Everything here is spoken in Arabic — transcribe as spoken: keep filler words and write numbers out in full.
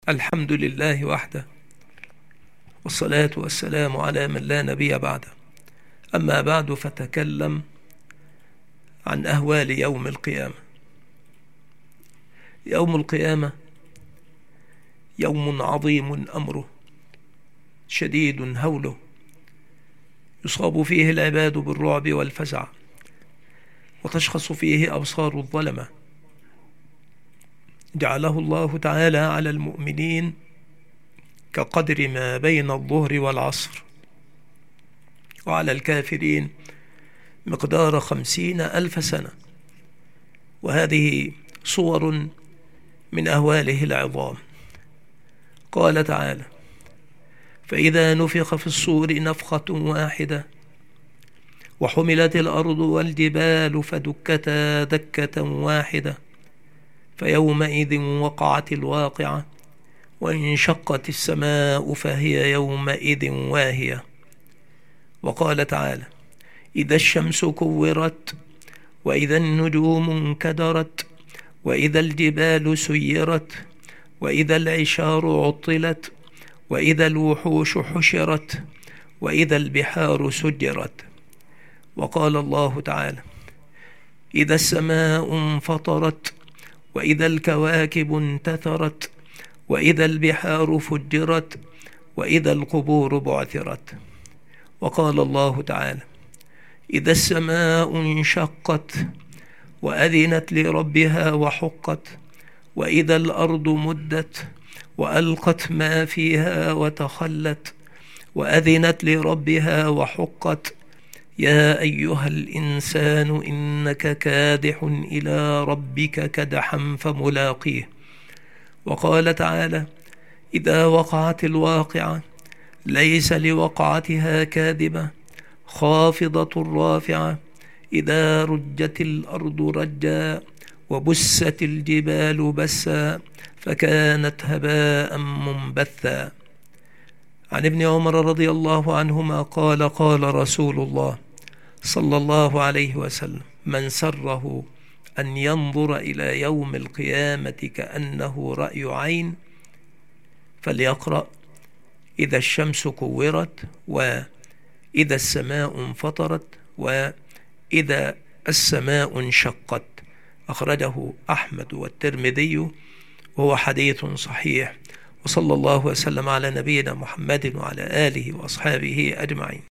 الحمد لله وحده، والصلاة والسلام على من لا نبي بعده. أما بعد، فتكلم عن أهوال يوم القيامة. يوم القيامة يوم عظيم أمره، شديد هوله، يصاب فيه العباد بالرعب والفزع، وتشخص فيه أبصار الظلمة. جعله الله تعالى على المؤمنين كقدر ما بين الظهر والعصر، وعلى الكافرين مقدار خمسين ألف سنة. وهذه صور من أهواله العظام. قال تعالى: فإذا نفخ في الصور نفخة واحدة وحملت الأرض والجبال فدكتا دكة واحدة فيومئذ وقعت الواقعة وانشقت السماء فهي يومئذ واهية. وقال تعالى: إذا الشمس كورت وإذا النجوم انكدرت وإذا الجبال سيرت وإذا العشار عطلت وإذا الوحوش حشرت وإذا البحار سجرت. وقال الله تعالى: إذا السماء انفطرت وإذا الكواكب انتثرت وإذا البحار فجرت وإذا القبور بعثرت. وقال الله تعالى: إذا السماء انشقت وأذنت لربها وحقت وإذا الأرض مدت وألقت ما فيها وتخلت وأذنت لربها وحقت. يا أيها الإنسان إنك كادح إلى ربك كدحا فملاقيه. وقال تعالى: إذا وقعت الواقعة ليس لوقعتها كاذبة خافضة رافعة إذا رجت الأرض رجا وبست الجبال بسا فكانت هباء منبثا. عن ابن عمر رضي الله عنهما قال: قال رسول الله صلى الله عليه وسلم: من سره أن ينظر إلى يوم القيامة كأنه رأي عين فليقرأ إذا الشمس كورت وإذا السماء انفطرت وإذا السماء انشقت. أخرجه أحمد والترمذي وهو حديث صحيح. وصلى الله وسلم على نبينا محمد وعلى آله وأصحابه أجمعين.